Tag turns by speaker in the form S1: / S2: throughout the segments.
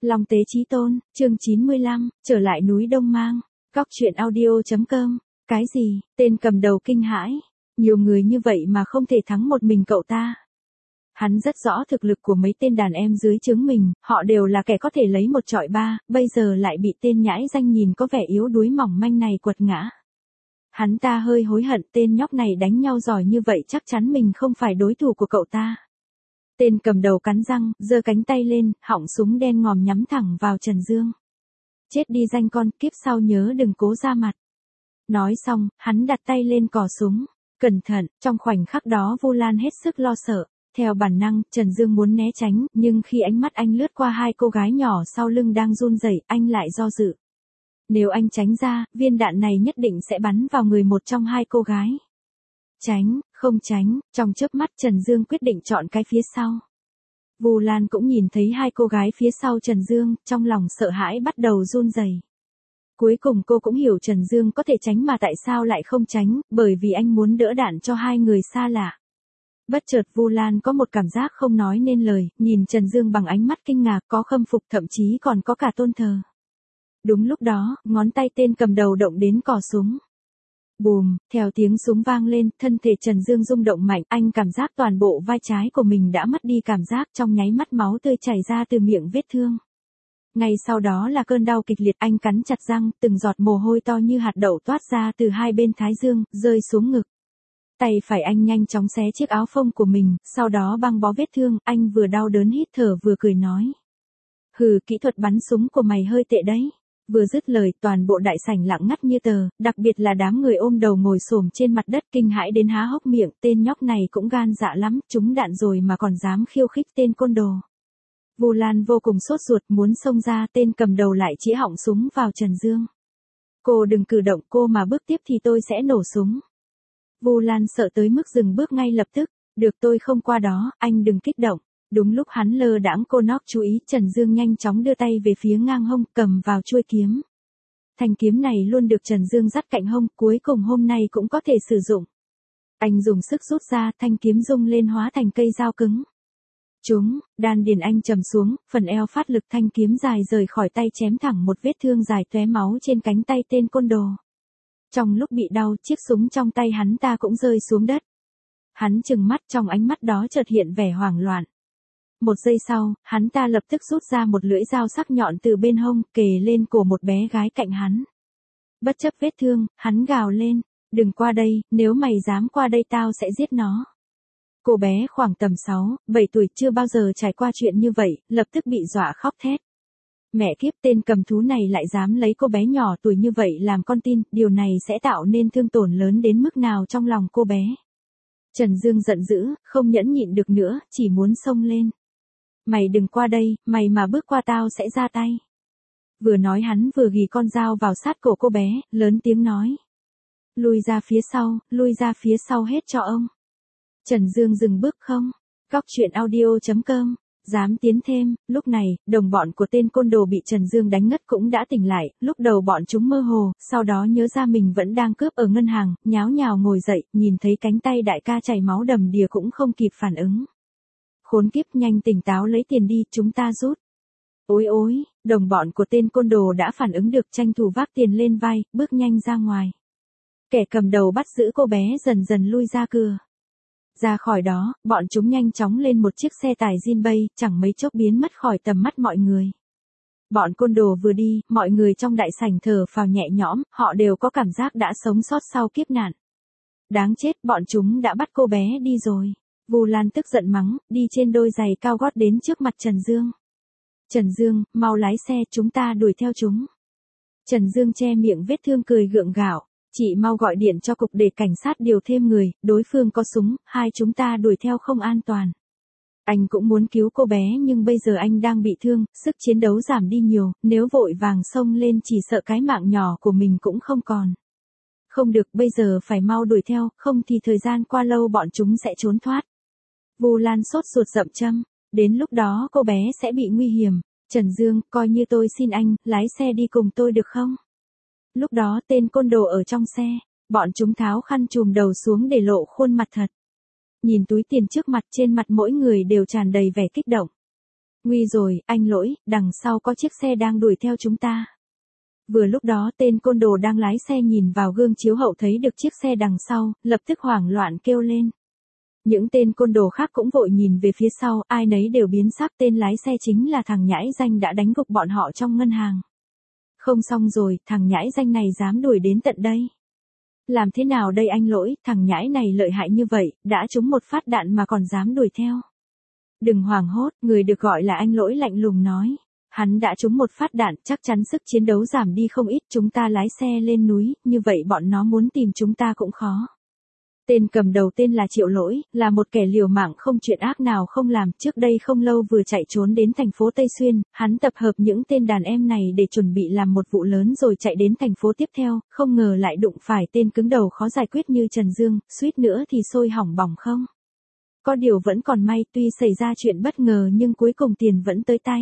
S1: Long Tế Chí Tôn, chương 95, trở lại núi Đông Mang. Góc truyện audio.com. Cái gì? Tên cầm đầu kinh hãi. Nhiều người như vậy mà không thể thắng một mình cậu ta. Hắn rất rõ thực lực của mấy tên đàn em dưới trướng mình, họ đều là kẻ có thể lấy một trọi ba, bây giờ lại bị tên nhãi danh nhìn có vẻ yếu đuối mỏng manh này quật ngã. Hắn ta hơi hối hận, tên nhóc này đánh nhau giỏi như vậy chắc chắn mình không phải đối thủ của cậu ta. Tên cầm đầu cắn răng, giơ cánh tay lên, họng súng đen ngòm nhắm thẳng vào Trần Dương. Chết đi danh con, kiếp sau nhớ đừng cố ra mặt. Nói xong, hắn đặt tay lên cò súng. Cẩn thận, trong khoảnh khắc đó Vu Lan hết sức lo sợ. Theo bản năng, Trần Dương muốn né tránh, nhưng khi ánh mắt anh lướt qua hai cô gái nhỏ sau lưng đang run rẩy, anh lại do dự. Nếu anh tránh ra, viên đạn này nhất định sẽ bắn vào người một trong hai cô gái. Tránh, không tránh, trong chớp mắt Trần Dương quyết định chọn cái phía sau. Vu Lan cũng nhìn thấy hai cô gái phía sau Trần Dương, trong lòng sợ hãi bắt đầu run rẩy. Cuối cùng cô cũng hiểu Trần Dương có thể tránh mà tại sao lại không tránh, bởi vì anh muốn đỡ đạn cho hai người xa lạ. Bất chợt Vu Lan có một cảm giác không nói nên lời, nhìn Trần Dương bằng ánh mắt kinh ngạc, có khâm phục thậm chí còn có cả tôn thờ. Đúng lúc đó, ngón tay tên cầm đầu động đến cò súng. Bùm, theo tiếng súng vang lên, thân thể Trần Dương rung động mạnh, anh cảm giác toàn bộ vai trái của mình đã mất đi cảm giác, trong nháy mắt máu tươi chảy ra từ miệng vết thương. Ngay sau đó là cơn đau kịch liệt, anh cắn chặt răng, từng giọt mồ hôi to như hạt đậu toát ra từ hai bên thái dương, rơi xuống ngực. Tay phải anh nhanh chóng xé chiếc áo phông của mình, sau đó băng bó vết thương, anh vừa đau đớn hít thở vừa cười nói. Hừ, kỹ thuật bắn súng của mày hơi tệ đấy. Vừa dứt lời, toàn bộ đại sảnh lặng ngắt như tờ, đặc biệt là đám người ôm đầu ngồi xổm trên mặt đất kinh hãi đến há hốc miệng, tên nhóc này cũng gan dạ lắm, trúng đạn rồi mà còn dám khiêu khích tên côn đồ. Vu Lan vô cùng sốt ruột muốn xông ra, tên cầm đầu lại chĩa họng súng vào Trần Dương. Cô đừng cử động, cô mà bước tiếp thì tôi sẽ nổ súng. Vu Lan sợ tới mức dừng bước ngay lập tức, được tôi không qua đó, anh đừng kích động. Đúng lúc hắn lơ đãng cô nóc chú ý, Trần Dương nhanh chóng đưa tay về phía ngang hông, cầm vào chuôi kiếm. Thanh kiếm này luôn được Trần Dương dắt cạnh hông, cuối cùng hôm nay cũng có thể sử dụng. Anh dùng sức rút ra, thanh kiếm rung lên hóa thành cây dao cứng. Đan điền anh trầm xuống, phần eo phát lực, thanh kiếm dài rời khỏi tay chém thẳng một vết thương dài tóe máu trên cánh tay tên côn đồ. Trong lúc bị đau, chiếc súng trong tay hắn ta cũng rơi xuống đất. Hắn trừng mắt, trong ánh mắt đó chợt hiện vẻ hoảng loạn. Một giây sau, hắn ta lập tức rút ra một lưỡi dao sắc nhọn từ bên hông, kề lên cổ một bé gái cạnh hắn. Bất chấp vết thương, hắn gào lên, đừng qua đây, nếu mày dám qua đây tao sẽ giết nó. Cô bé khoảng tầm 6-7 tuổi chưa bao giờ trải qua chuyện như vậy, lập tức bị dọa khóc thét. Mẹ kiếp, tên cầm thú này lại dám lấy cô bé nhỏ tuổi như vậy làm con tin, điều này sẽ tạo nên thương tổn lớn đến mức nào trong lòng cô bé. Trần Dương giận dữ, không nhẫn nhịn được nữa, chỉ muốn xông lên. Mày đừng qua đây, mày mà bước qua tao sẽ ra tay. Vừa nói hắn vừa ghì con dao vào sát cổ cô bé, lớn tiếng nói. Lui ra phía sau hết cho ông. Trần Dương dừng bước không? Góc truyện audio.com. Dám tiến thêm, lúc này, đồng bọn của tên côn đồ bị Trần Dương đánh ngất cũng đã tỉnh lại, lúc đầu bọn chúng mơ hồ, sau đó nhớ ra mình vẫn đang cướp ở ngân hàng, nháo nhào ngồi dậy, nhìn thấy cánh tay đại ca chảy máu đầm đìa cũng không kịp phản ứng. Khốn kiếp, nhanh tỉnh táo lấy tiền đi, chúng ta rút. Ôi, đồng bọn của tên côn đồ đã phản ứng được, tranh thủ vác tiền lên vai, bước nhanh ra ngoài. Kẻ cầm đầu bắt giữ cô bé dần dần lui ra cửa. Ra khỏi đó, bọn chúng nhanh chóng lên một chiếc xe tải Jinbei, chẳng mấy chốc biến mất khỏi tầm mắt mọi người. Bọn côn đồ vừa đi, mọi người trong đại sảnh thở phào nhẹ nhõm, họ đều có cảm giác đã sống sót sau kiếp nạn. Đáng chết, bọn chúng đã bắt cô bé đi rồi. Vu Lan tức giận mắng, đi trên đôi giày cao gót đến trước mặt Trần Dương. Trần Dương, mau lái xe, chúng ta đuổi theo chúng. Trần Dương che miệng vết thương cười gượng gạo. Chị mau gọi điện cho cục để cảnh sát điều thêm người, đối phương có súng, hai chúng ta đuổi theo không an toàn. Anh cũng muốn cứu cô bé nhưng bây giờ anh đang bị thương, sức chiến đấu giảm đi nhiều, nếu vội vàng xông lên chỉ sợ cái mạng nhỏ của mình cũng không còn. Không được, bây giờ phải mau đuổi theo, không thì thời gian qua lâu bọn chúng sẽ trốn thoát. Vu Lan sốt ruột rậm châm, đến lúc đó cô bé sẽ bị nguy hiểm. Trần Dương, coi như tôi xin anh, lái xe đi cùng tôi được không? Lúc đó tên côn đồ ở trong xe, bọn chúng tháo khăn trùm đầu xuống để lộ khuôn mặt thật. Nhìn túi tiền trước mặt, trên mặt mỗi người đều tràn đầy vẻ kích động. Nguy rồi, anh Lỗi, đằng sau có chiếc xe đang đuổi theo chúng ta. Vừa lúc đó tên côn đồ đang lái xe nhìn vào gương chiếu hậu thấy được chiếc xe đằng sau, lập tức hoảng loạn kêu lên. Những tên côn đồ khác cũng vội nhìn về phía sau, ai nấy đều biến sắc, tên lái xe chính là thằng nhãi danh đã đánh gục bọn họ trong ngân hàng. Không xong rồi, thằng nhãi danh này dám đuổi đến tận đây. Làm thế nào đây anh Lỗi, thằng nhãi này lợi hại như vậy, đã trúng một phát đạn mà còn dám đuổi theo. Đừng hoảng hốt, người được gọi là anh Lỗi lạnh lùng nói. Hắn đã trúng một phát đạn, chắc chắn sức chiến đấu giảm đi không ít, chúng ta lái xe lên núi, như vậy bọn nó muốn tìm chúng ta cũng khó. Tên cầm đầu tên là Triệu Lỗi, là một kẻ liều mạng không chuyện ác nào không làm, trước đây không lâu vừa chạy trốn đến thành phố Tây Xuyên, hắn tập hợp những tên đàn em này để chuẩn bị làm một vụ lớn rồi chạy đến thành phố tiếp theo, không ngờ lại đụng phải tên cứng đầu khó giải quyết như Trần Dương, suýt nữa thì sôi hỏng bỏng không. Có điều vẫn còn may, tuy xảy ra chuyện bất ngờ nhưng cuối cùng tiền vẫn tới tay.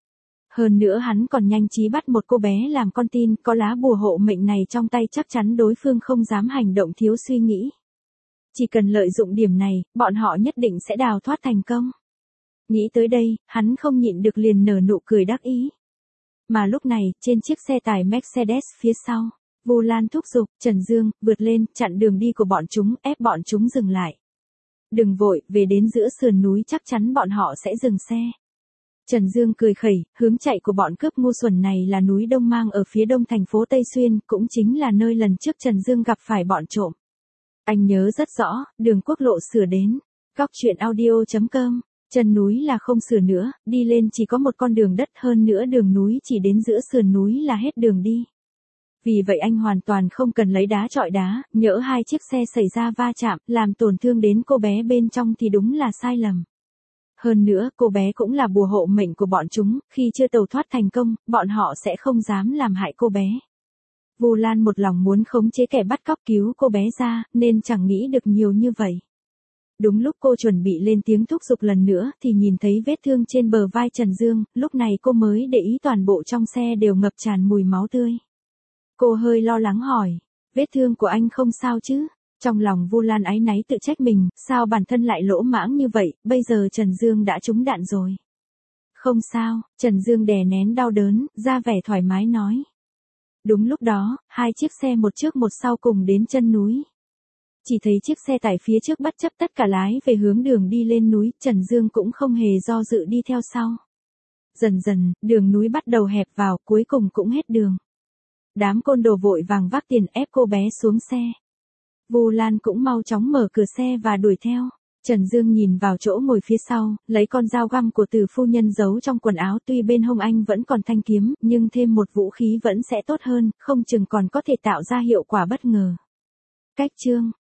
S1: Hơn nữa hắn còn nhanh trí bắt một cô bé làm con tin, có lá bùa hộ mệnh này trong tay chắc chắn đối phương không dám hành động thiếu suy nghĩ. Chỉ cần lợi dụng điểm này, bọn họ nhất định sẽ đào thoát thành công. Nghĩ tới đây, hắn không nhịn được liền nở nụ cười đắc ý. Mà lúc này, trên chiếc xe tải Mercedes phía sau, Vu Lan thúc giục, Trần Dương, vượt lên, chặn đường đi của bọn chúng, ép bọn chúng dừng lại. Đừng vội, về đến giữa sườn núi chắc chắn bọn họ sẽ dừng xe. Trần Dương cười khẩy, hướng chạy của bọn cướp ngu xuẩn này là núi Đông Mang ở phía đông thành phố Tây Xuyên, cũng chính là nơi lần trước Trần Dương gặp phải bọn trộm. Anh nhớ rất rõ, đường quốc lộ sửa đến. Góc truyện audio.com, chân núi là không sửa nữa, đi lên chỉ có một con đường đất, hơn nữa đường núi chỉ đến giữa sườn núi là hết đường đi. Vì vậy anh hoàn toàn không cần lấy đá chọi đá, nhỡ hai chiếc xe xảy ra va chạm, làm tổn thương đến cô bé bên trong thì đúng là sai lầm. Hơn nữa, cô bé cũng là bùa hộ mệnh của bọn chúng, khi chưa tẩu thoát thành công, bọn họ sẽ không dám làm hại cô bé. Vu Lan một lòng muốn khống chế kẻ bắt cóc cứu cô bé ra, nên chẳng nghĩ được nhiều như vậy. Đúng lúc cô chuẩn bị lên tiếng thúc giục lần nữa thì nhìn thấy vết thương trên bờ vai Trần Dương, lúc này cô mới để ý toàn bộ trong xe đều ngập tràn mùi máu tươi. Cô hơi lo lắng hỏi, vết thương của anh không sao chứ? Trong lòng Vu Lan áy náy tự trách mình, sao bản thân lại lỗ mãng như vậy, bây giờ Trần Dương đã trúng đạn rồi. Không sao, Trần Dương đè nén đau đớn, ra vẻ thoải mái nói. Đúng lúc đó, hai chiếc xe một trước một sau cùng đến chân núi. Chỉ thấy chiếc xe tải phía trước bất chấp tất cả lái về hướng đường đi lên núi, Trần Dương cũng không hề do dự đi theo sau. Dần dần, đường núi bắt đầu hẹp vào, cuối cùng cũng hết đường. Đám côn đồ vội vàng vác tiền ép cô bé xuống xe. Vu Lan cũng mau chóng mở cửa xe và đuổi theo. Trần Dương nhìn vào chỗ ngồi phía sau, lấy con dao găm của Từ phu nhân giấu trong quần áo, tuy bên hông anh vẫn còn thanh kiếm, nhưng thêm một vũ khí vẫn sẽ tốt hơn, không chừng còn có thể tạo ra hiệu quả bất ngờ. Cách chương